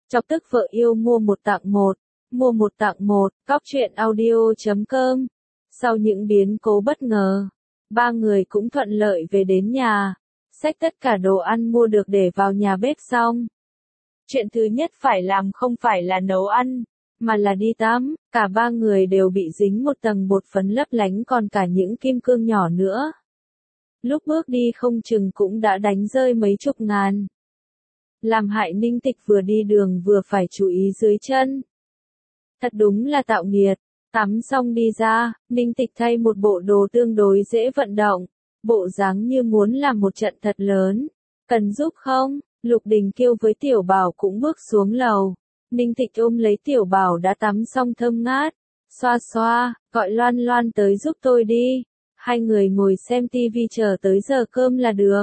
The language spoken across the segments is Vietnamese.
Chọc tức vợ yêu mua một tặng một. Mua một tặng một, Cóc truyện audio.com. Sau những biến cố bất ngờ, ba người cũng thuận lợi về đến nhà, xách tất cả đồ ăn mua được để vào nhà bếp xong. Chuyện thứ nhất phải làm không phải là nấu ăn, mà là đi tắm. Cả ba người đều bị dính một tầng bột phấn lấp lánh, còn cả những kim cương nhỏ nữa. Lúc bước đi không chừng cũng đã đánh rơi mấy chục ngàn. Làm hại Ninh Tịch vừa đi đường vừa phải chú ý dưới chân. Thật đúng là tạo nghiệt. Tắm xong đi ra, Ninh Tịch thay một bộ đồ tương đối dễ vận động, bộ dáng như muốn làm một trận thật lớn. Cần giúp không? Lục Đình kêu với Tiểu Bảo cũng bước xuống lầu. Ninh Tịch ôm lấy Tiểu Bảo đã tắm xong thơm ngát, xoa xoa, gọi Loan Loan tới giúp tôi đi. Hai người ngồi xem tivi chờ tới giờ cơm là được.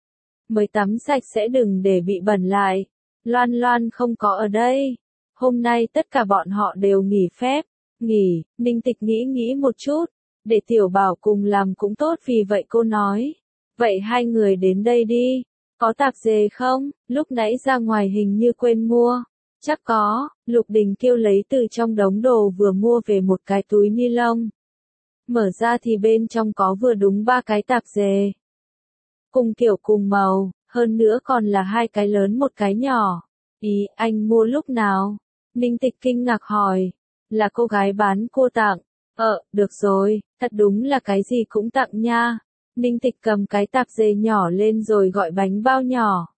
Mới tắm sạch sẽ đừng để bị bẩn lại. Loan Loan không có ở đây. Hôm nay tất cả bọn họ đều nghỉ phép. Nghỉ, Ninh Tịch nghĩ một chút. Để Tiểu Bảo cùng làm cũng tốt, vì vậy cô nói. Vậy hai người đến đây đi. Có tạp dề không? Lúc nãy ra ngoài hình như quên mua. Chắc có. Lục Đình kêu lấy từ trong đống đồ vừa mua về một cái túi ni lông. Mở ra thì bên trong có vừa đúng 3 cái tạp dề. Cùng kiểu cùng màu, hơn nữa còn là 2 cái lớn một cái nhỏ. Ý, anh mua lúc nào? Ninh Tịch kinh ngạc hỏi. Là cô gái bán cô tặng. Được rồi, thật đúng là cái gì cũng tặng nha. Ninh Tịch cầm cái tạp dề nhỏ lên rồi gọi bánh bao nhỏ.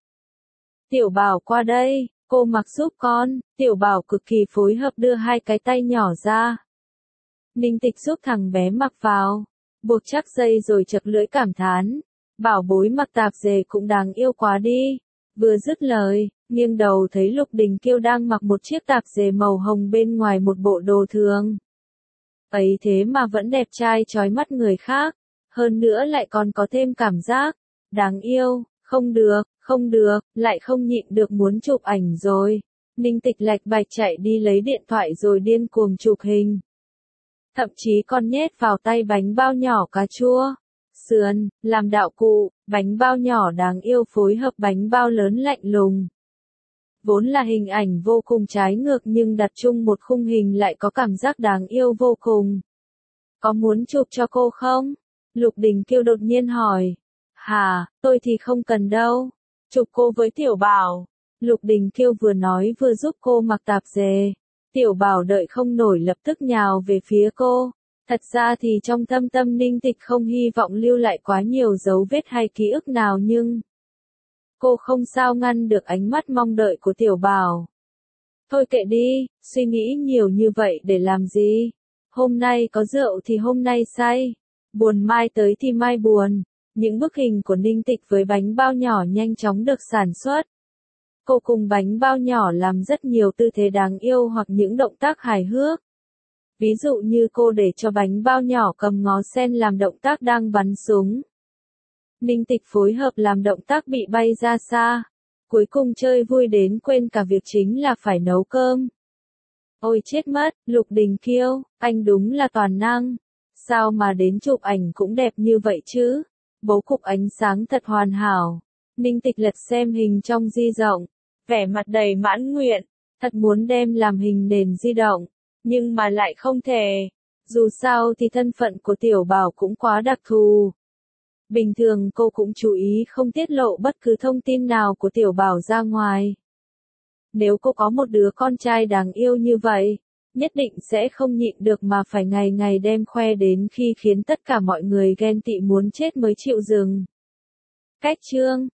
Tiểu Bảo qua đây, cô mặc giúp con. Tiểu Bảo cực kỳ phối hợp đưa 2 cái tay nhỏ ra. Ninh Tịch giúp thằng bé mặc vào, buộc chắc dây rồi chật lưỡi cảm thán. Bảo bối mặc tạp dề cũng đáng yêu quá đi. Vừa dứt lời, nghiêng đầu thấy Lục Đình Kiêu đang mặc một chiếc tạp dề màu hồng bên ngoài một bộ đồ thường. Ấy thế mà vẫn đẹp trai chói mắt người khác, hơn nữa lại còn có thêm cảm giác đáng yêu. Không được, lại không nhịn được muốn chụp ảnh rồi. Ninh Tịch lạch bạch chạy đi lấy điện thoại rồi điên cuồng chụp hình. Thậm chí còn nhét vào tay bánh bao nhỏ cà chua, sườn, làm đạo cụ. Bánh bao nhỏ đáng yêu phối hợp bánh bao lớn lạnh lùng. Vốn là hình ảnh vô cùng trái ngược nhưng đặt chung một khung hình lại có cảm giác đáng yêu vô cùng. Có muốn chụp cho cô không? Lục Đình Kiêu đột nhiên hỏi. Hà, tôi thì không cần đâu. Chụp cô với Tiểu Bảo. Lục Đình Kiêu vừa nói vừa giúp cô mặc tạp dề. Tiểu Bảo đợi không nổi lập tức nhào về phía cô. Thật ra thì trong thâm tâm Ninh Tịch không hy vọng lưu lại quá nhiều dấu vết hay ký ức nào, nhưng cô không sao ngăn được ánh mắt mong đợi của Tiểu Bảo. Thôi kệ đi, suy nghĩ nhiều như vậy để làm gì? Hôm nay có rượu thì hôm nay say, buồn mai tới thì mai buồn. Những bức hình của Ninh Tịch với bánh bao nhỏ nhanh chóng được sản xuất. Cô cùng bánh bao nhỏ làm rất nhiều tư thế đáng yêu hoặc những động tác hài hước. Ví dụ như cô để cho bánh bao nhỏ cầm ngó sen làm động tác đang bắn súng. Ninh Tịch phối hợp làm động tác bị bay ra xa. Cuối cùng chơi vui đến quên cả việc chính là phải nấu cơm. Ôi chết mất, Lục Đình Kiêu, anh đúng là toàn năng. Sao mà đến chụp ảnh cũng đẹp như vậy chứ? Bố cục ánh sáng thật hoàn hảo. Ninh Tịch lật xem hình trong di động, vẻ mặt đầy mãn nguyện. Thật muốn đem làm hình nền di động, nhưng mà lại không thể. Dù sao thì thân phận của Tiểu Bảo cũng quá đặc thù. Bình thường cô cũng chú ý không tiết lộ bất cứ thông tin nào của Tiểu Bảo ra ngoài. Nếu cô có một đứa con trai đáng yêu như vậy, nhất định sẽ không nhịn được mà phải ngày ngày đem khoe đến khi khiến tất cả mọi người ghen tị muốn chết mới chịu dừng. Cách chương